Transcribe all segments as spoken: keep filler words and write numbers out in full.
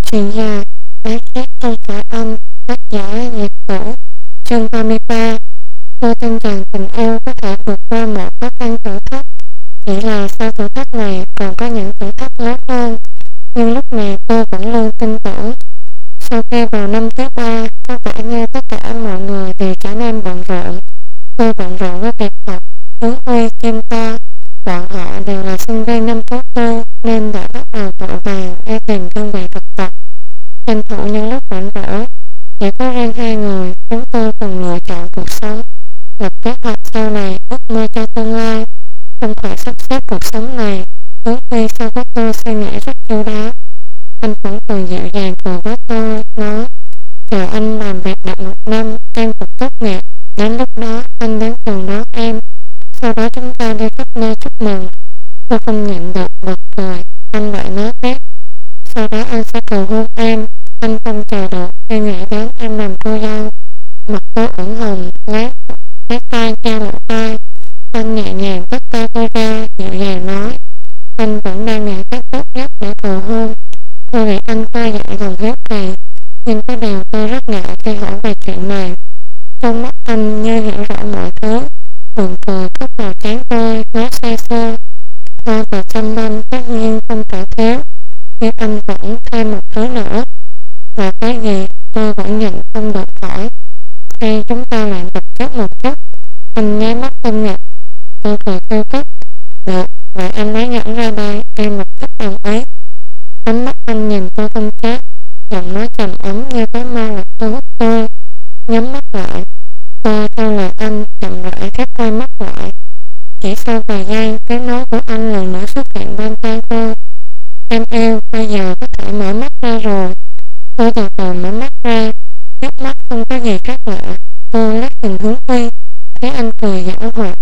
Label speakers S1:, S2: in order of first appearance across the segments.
S1: Chuyện dài, Bá Khác Không Phải Anh, tác giả Diệp Tử. Chương ba mươi ba. Tôi tin rằng tình yêu có thể vượt qua mọi khó khăn thử thách, chỉ là sau thử thách này còn có những thử thách lớn hơn. Nhưng lúc này tôi vẫn luôn tin tưởng. Sau khi vào năm thứ ba, có vẻ như tất cả mọi người đều trở nên bận rộn. Tôi bận rộn với việc học, Hướng Huy, Kim Ta. Bọn họ đều là sinh viên năm thứ tư nên đã bắt đầu vội vàng đi tìm đơn vị thực tập. Tranh thủ những lúc rảnh rỗi, chỉ có riêng hai người, chúng tôi cùng lựa chọn cuộc sống, lập kế hoạch sau này, ước mơ cho tương lai. Trong khoản sắp xếp cuộc sống này, Hướng Huy so với tôi suy nghĩ rất chu đáo. Anh vẫn thường dịu dàng cười với tôi, nói: chờ anh làm việc được một năm, em cũng tốt nghiệp, đến lúc đó anh đến trường đón em, sau đó chúng ta đi khắp nơi chúc mừng. Tôi không nhịn được bật cười. Anh lại nói tiếp: sau đó anh sẽ cầu hôn em, anh không chờ được khi nghĩ đến em làm cô dâu. Mặt tôi ửng hồng, lát lát tay che lỗ tai. Anh nhẹ nhàng tách tay tôi ra, dịu dàng nói: anh vẫn đang nghĩ cách tốt nhất để cầu hôn. Tôi nghĩ anh khơi dậy lòng hiếu kỳ, nhưng có điều tôi rất ngại khi hỏi về chuyện này. Trong mắt anh như hiểu rõ mọi thứ, buồn cười khóc vào trán tôi, nói say sưa: hoa và chăm banh tất nhiên không thể thiếu, nhưng anh vẫn thêm một thứ nữa. Và cái gì? Tôi vẫn nhịn không được hỏi. Hay chúng ta lại tập kết một chút. Anh nháy mắt tinh nghịch. Tôi cười kêu cất: được, vậy anh lấy nhẫn ra đây, em lập tức đồng ý. Ánh mắt anh nhìn tôi không chát, giọng nói trầm ấm như cái ma lực thu hút tôi. Nhắm mắt lại, tôi theo lời anh chậm rãi khép hai mắt lại. Chỉ sau vài giây, tiếng nói của anh lần nữa xuất hiện bên tai tôi: em yêu, bây giờ có thể mở mắt ra rồi. Tôi từ từ mở mắt ra, nước mắt không có gì khác lạ. Tôi lắc nhìn Hướng Huy, thấy anh cười giảo hoạt.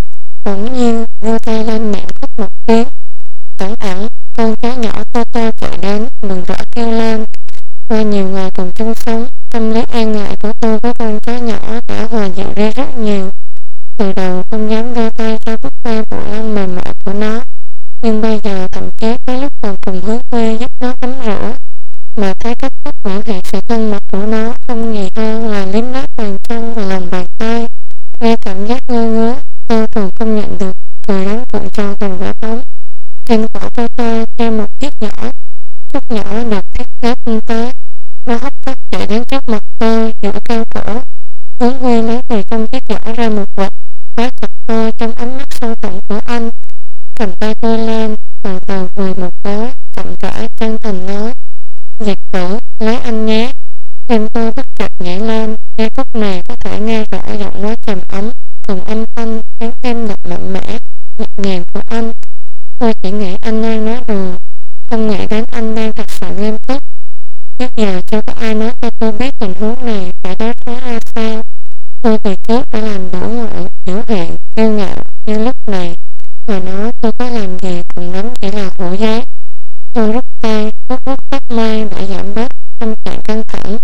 S1: Bỗng nhiên đưa tay lên miệng khóc một tiếng. Cẩn ẩn, con chó nhỏ to to chạy đến, mừng rỡ kêu lên. Qua nhiều ngày cùng chung sống, tâm lý e ngại của tôi với con chó nhỏ đã hòa dịu đi rất nhiều. Từ đầu không dám đưa tay ra vuốt ve bộ lông mềm mại của nó, nhưng bây giờ thậm chí tới lúc còn cùng Hướng Huy giúp nó tắm rửa, mà thấy cách thức biểu hiện sự thân mật của nó không gì hơn là liếm láp bàn chân và lòng bàn tay. Nghe cảm giác ngơ ngứa, tôi thường không nhận được, cười đến cuộn tròn thành quả bóng. Trên cổ tôi tôi treo một chiếc nhỏ, chiếc nhỏ được thiết kế tinh tế. Nó hấp tấp chạy đến trước mặt tôi, dựa cao cổ. Hướng Huy lấy từ trong chiếc giỏ ra một vật, khóa chặt tôi trong ánh mắt sâu thẳm của anh, cầm tay tôi lên, từ từ vùi một cái, chậm rãi chân thành nói: Diệp Tử, lấy anh nhé. Tim tôi bất chợt nhảy lên. Giây phút này có thể nghe rõ giọng nói trầm ấm cùng âm thanh tiếng tim đập mạnh mẽ nhẹ nhàng của anh. Tôi chỉ nghĩ anh đang nói đùa, không nghĩ đến anh đang thật sự nghiêm túc. Trước giờ chưa có ai nói cho tôi biết tình huống này phải đối phó ra sao. Tôi từ trước đã làm đổ ngộ, biểu hiện, kiêu ngạo, nhưng lúc này mà nói tôi có làm gì cùng lắm chỉ là hổ giác. Tôi rút tay, vuốt vuốt tóc mai đã giảm bớt tâm trạng căng thẳng.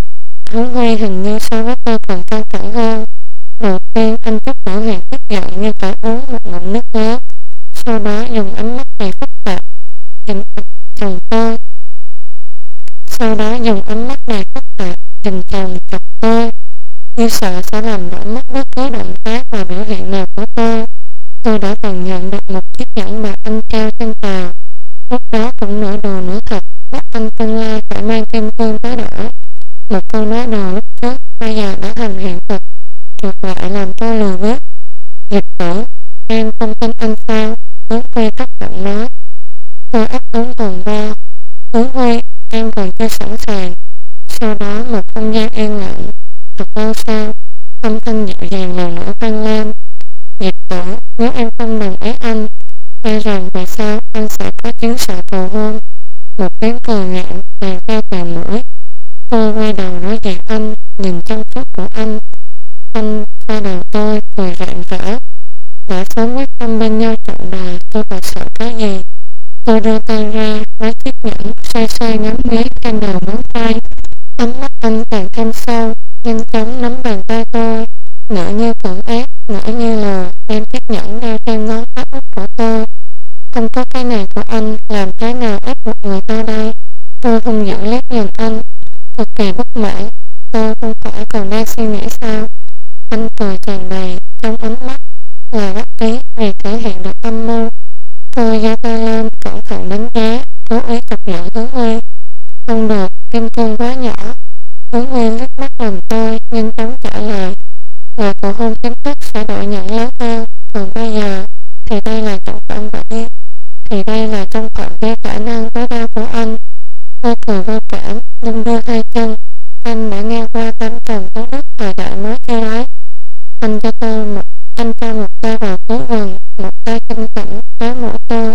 S1: Hướng Huy hình như so với tôi còn căng thẳng hơn. Đầu tiên anh chút biểu hiện tức giận như phải uống một ngụm nước lớn, sau đó dùng ánh mắt đầy phức tạp nhìn chồng tôi. Sau đó dùng ánh mắt đầy phức tạp nhìn chồng chọc tôi, như sợ sẽ làm đổ mất bất cứ động tác và biểu hiện nào của tôi. Tôi đã từng nhận được một chiếc nhẫn bạc anh trao trên tàu. Lúc đó cũng nửa đùa nửa thật, bắt anh tương lai phải mang kim cương tới đổi. Một câu nói đùa lúc trước bây giờ đã thành hiện thực, ngược lại làm tôi lừa bước. Diệp Tử, em không tin anh sao? Hướng Huy thấp giọng nói. Tôi ấp úng vòng vo. Hướng Huy, em còn chưa sẵn sàng. Sau đó một không gian yên lặng. Thật lâu sau, âm thanh dịu dàng lần nữa vang lên. Diệp Tử, nếu em không đồng ý anh, e rằng về sau anh sẽ có chứng sợ cầu hôn. Một tiếng cười ngạn tràn ra từ mũi. Tôi quay đầu nói về anh, nhìn chăm chút của anh. Anh xoa đầu tôi, cười rạng rỡ. Đã sớm quyết tâm bên nhau trọn đời, tôi còn sợ cái gì. Tôi đưa tay ra, lấy chiếc nhẫn, xoay xoay ngắm nghía trên đầu ngón tay. Ánh mắt anh càng thêm sâu, nhanh chóng nắm bàn tay tôi, nửa như cưỡng ép, nửa như lừa, đem chiếc nhẫn đeo trên ngón áp út của tôi. Không có cái này của anh, làm thế nào ép buộc người ta đây? Tôi không giữ liếc nhìn anh, cực kỳ bất mãn. Tôi không phải còn đang suy nghĩ sao? Anh cười tràn đầy, trong ánh mắt là đắc ý vì thể hiện được âm mưu. Tôi giơ tay lên, cẩn thận đánh giá, cố ý chọc giận Hướng Nguyên. Không được, kim cương quá nhỏ. Hướng Nguyên liếc mắt làm tôi, nhanh chóng trả lời. Là cuộc hôn chính thức sẽ đội nhận lớn hơn, còn bây giờ thì đây là trọng phạm vậy, thì đây là trong phạm vi khả năng tối đa của anh. Tôi cười vô cảm, đung đưa hai chân. Anh đã nghe qua tám trầm tố đức thời đại mới chưa đấy. Anh cho tôi một, anh cho một tay vào túi quần, một tay kinh khủng với mũi tôi.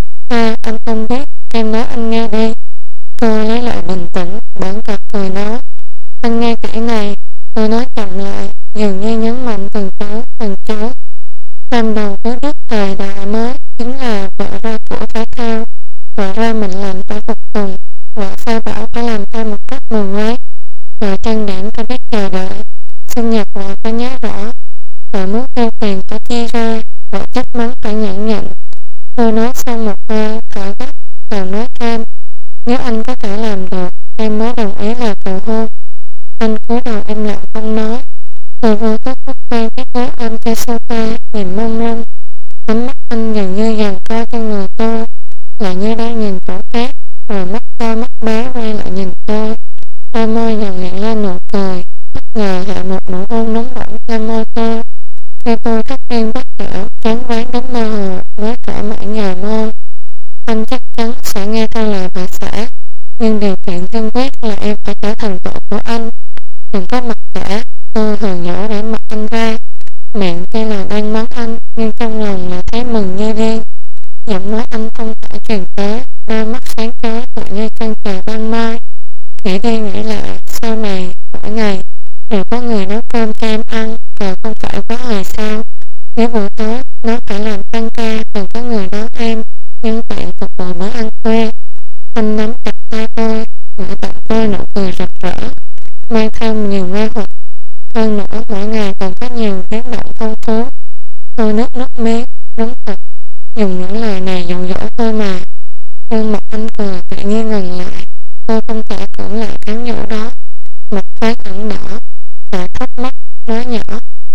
S1: À, anh không biết, em nói anh nghe đi. Tôi lấy lại bình tĩnh, bỗng cật cười nói. Anh nghe kỹ này, tôi nói chậm lại, dường như nhấn mạnh từng chấu, từng chấu. Tam đầu tứ đức thời đại mới chính là vợ ra của phải theo, vợ ra mệnh lệnh phải phục tùng, vợ sao bảo phải làm theo một cách mù quáng, vợ trang điểm phải biết chờ đợi, sinh nhật vợ phải nhớ rõ, vợ muốn tiêu tiền phải chia ra, vợ trách mắng phải nhẫn nhịn. Tôi nói xong một hơi, thở gấp, còn nói thêm. Nếu anh có thể làm được, em mới đồng ý là cầu hôn. Anh cúi đầu im lặng không nói. Tôi vô thức vút tay cái gối ôm trên sofa, nhìn mông lung. Ánh mắt anh dường như giằng co trên người tôi, lại như đang nhìn chỗ khác, rồi mắt to mắt bé quay lại nhìn tôi. Đôi môi dần hiện lên nụ cười, bất ngờ hạ một nụ hôn nóng bỏng trên môi tôi. Khi tôi thắt yên bắt đảo, choáng váng đến mơ hồ với thỏa mãn nhờ môi. Anh chắc chắn sẽ nghe theo lời bà xã, nhưng điều kiện tiên quyết là em phải trở thành vợ của anh. Đừng có mặc cả, tôi hờn nhỏ để mặt anh ra. Miệng tuy là đang mắng anh, nhưng trong lòng là thấy mừng như điên. Giọng nói anh không thể truyền tới, đôi mắt sáng chói tựa như chân trời ban mai. Nghĩ đi nghĩ lại, sau này, mỗi ngày đều có người nấu cơm cho em ăn, và không phải có hồi sao. Nếu buổi tối nó phải làm tăng ca, còn có người đón em, nhưng bạn phục vụ bữa ăn khuya. Anh nắm chặt tay tôi, gửi tặng tôi nụ cười rực rỡ, mang theo nhiều mê hoặc. Hơn nữa, mỗi ngày còn có nhiều biến động phong phú. Tôi nước nước miếng, đúng thật, dùng những lời này dụ dỗ tôi mà. Nhưng mặt anh cười tự nhiên ngừng lại. Tôi không thể cưỡng lại cám dỗ đó. Mặt phát ẩn đỏ, đã thấp mắt, nói nhỏ.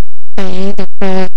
S1: Vậy được rồi.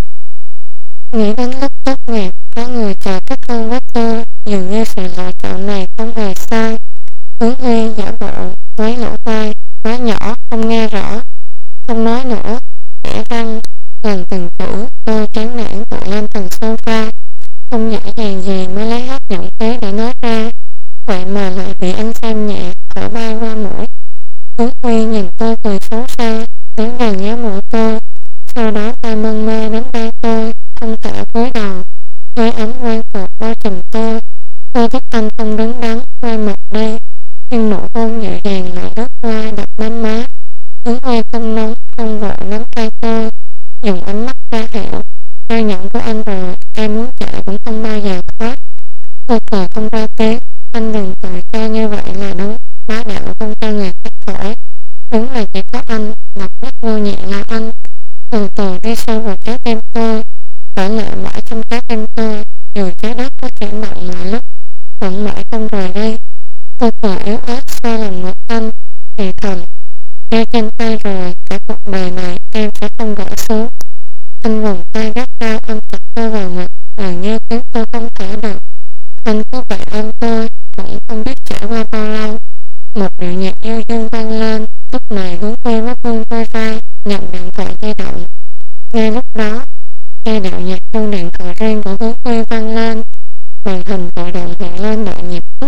S1: Nghĩ đến lúc tốt nghiệp, có người chờ kết hôn với tôi, dường như sự lựa chọn này không hề sai. Hướng Huy giả bộ, quấy lỗ tai, nói nhỏ, không nghe rõ. Không nói nữa, kẻ răng, lần từng chữ, tôi chán nản tựa lên thành sofa. Không dễ dàng gì mới lấy hết dũng khí để nói ra. Vậy mà lại bị anh xem nhẹ, thở bay qua mũi. Hướng Huy nhìn tôi cười xấu xa, đến gần nhéo mũi tôi. Sau đó tay mân mê đến tay tôi, không thể cúi đầu. Hơi ấm quen thuộc bao trùm tôi. Tôi biết anh không đứng đắn, quay mặt đi. Nhưng nụ hôn nhẹ nhàng lại đứt qua đập đến má. Hướng Huy không nóng, không vội nắm tay tôi, dùng ánh mắt ra hiệu. Theo nhận của anh rồi, em muốn chạy cũng không bao giờ thoát. Tôi cười không ra tiếng. Anh đừng cười cho như vậy là đúng, bá đạo không cho người khác thổi. Đúng là chỉ có anh, độc nhất vô nhị là anh. Từ từ đi sâu vào trái tim tôi, trở lại mãi trong trái tim tôi, dù trái đất có thể nặng mọi lúc, vẫn mãi không rời đi. Tôi cười yếu ớt xoa lòng ngực anh, thì thầm. Treo trên tay rồi, cả cuộc đời này em sẽ không gỡ xuống. Anh vòng tay gắt gao ôm chặt tôi vào ngực, gần như khiến tôi không thể được. Anh cứ vậy ôm tôi, cũng không biết trải qua bao lâu. Một điệu nhạc yêu dương vang lên, lúc này Hướng Huy mới buông tôi ra, nhận điện thoại di động. Ngay lúc đó, giai điệu nhạc chuông điện thoại riêng của Hướng Huy vang lên, màn hình tự động hiện lên đội nhịp khúc.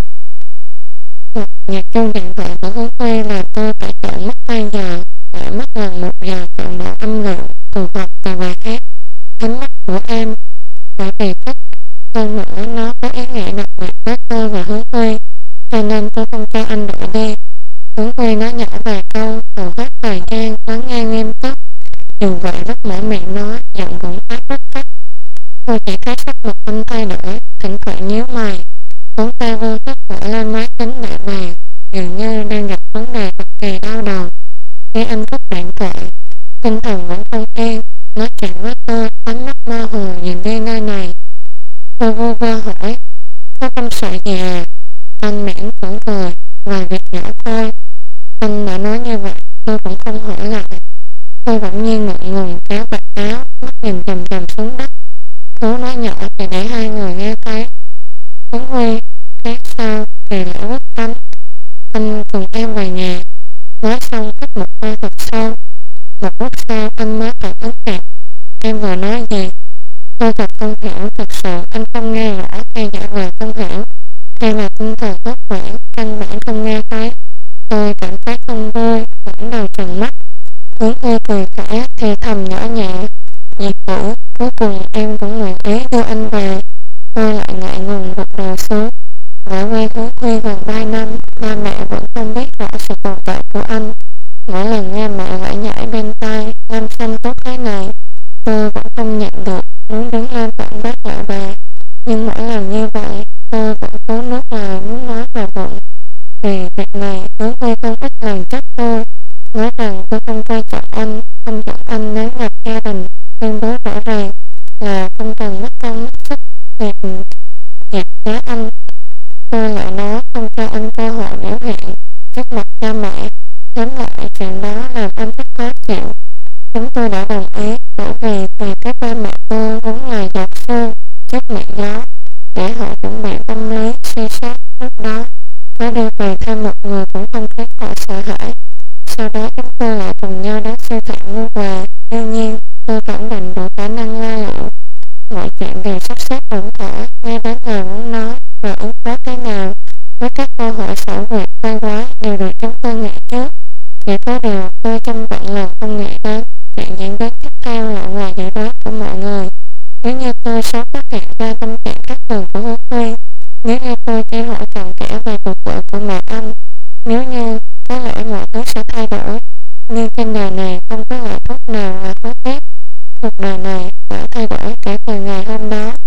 S1: Nhạc chuông điện thoại của Hướng Huy là tôi phải chọn mất hai giờ, lại mất gần một giờ chọn độ âm lượng, phù hợp từ bài hát Ánh mắt của em. Bởi vì thích, hơn nữa nó có ý nghĩa đặc biệt với tôi và Hướng Huy, cho nên tôi không cho anh đổi đi. Hướng Huy nói nhỏ vài câu, rồi hết thời gian lắng nghe nghiêm túc. Dù vậy lúc mở miệng nói, giọng cũng áp rất thấp. Tôi chỉ thấy sắc mặt anh thay đổi, thỉnh thoảng nhíu mày. Ngón tay vô thức gõ lên máy tính đại bàng, dường như đang gặp vấn đề cực kỳ đau đầu. Khi anh cúp điện thoại, tinh thần vẫn không yên, nói chuyện với tôi, ánh mắt mơ hồ nhìn đi nơi này. Tôi vô vơ hỏi, có tâm sự gì à? Anh mỉm cũng cười, vâng, việc nhỏ thôi. Anh đã nói như vậy, tôi cũng không hỏi lại. Tôi bỗng nhiên ngượng ngùng kéo vạt áo, mắt nhìn chằm chằm xuống đất, cố nói nhỏ thì để hai người nghe thấy. Tuấn Huy, lát sau thì lễ quốc khánh, anh cùng em về nhà. Nói xong hít một hơi thật sâu. Một lúc sau anh mới phản ứng kịp. Em vừa nói gì? Tôi thật không hiểu, thật sự anh không nghe rõ hay giả vờ không hiểu, hay là tinh thần bất khỏe, căn bản không nghe thấy. Tôi cảm thấy không vui, ngẩng đầu trừng mắt. Hướng Huy cười khẽ thì thầm nhỏ nhẹ. Diệp Vũ, cuối cùng em cũng nguyện ý đưa anh về. Tôi lại ngại ngùng gục đầu xuống. Ở quê Hướng Huy gần ba năm, ba mẹ vẫn không biết rõ sự tồn tại của anh. Mỗi lần nghe mẹ lại nhảy bên tai, Nam Xanh tốt thế này, tôi vẫn không nhận được, muốn đứng lên phản bác lại bà. Nhưng mỗi lần như vậy, tôi vẫn cố nuốt lời muốn nói vào bụng. Vì việc này, Hướng Huy không ít lần trách tôi, nói rằng tôi không coi trọng anh, không dẫn anh đến gặp gia đình, tuyên bố rõ ràng là không cần mất công mất sức việc gạt giá anh. Tôi lại nói không cho anh cơ hội biểu hiện trước mặt cha mẹ. Tóm lại chuyện đó làm anh rất khó chịu. Chúng tôi đã đồng ý bởi vì từ các ba mẹ tôi vốn là giọt sương trước mẹ gió, để họ chuẩn bị tâm lý suy xét lúc đó. Có đưa về thêm một người cũng không khiến họ sợ hãi. Sau đó chúng tôi lại cùng nhau đến siêu thị mua quà. Đương nhiên tôi vẫn định đủ khả năng la lụa. Mọi chuyện đều sắp xếp ổn thỏa, ngay đến lời muốn nói và ứng phó thế nào với các câu hỏi xảo quyệt quay quái đều được chúng tôi nghĩ trước. Chỉ có điều tôi trăm vạn lần không nghĩ đến chuyện diễn biến tiếp theo lại ngoài dự đoán của mọi người. Nếu như tôi sớm phát hiện ra tâm trạng khác thường của Hướng Huy, nếu như tôi chỉ hỏi cặn kẽ về cuộc gọi của mẹ anh, nếu như có lẽ mọi thứ sẽ thay đổi. Nhưng trên đời này không có loại thuốc nào là hối tiếc. Cuộc đời này đã thay đổi kể từ ngày hôm đó.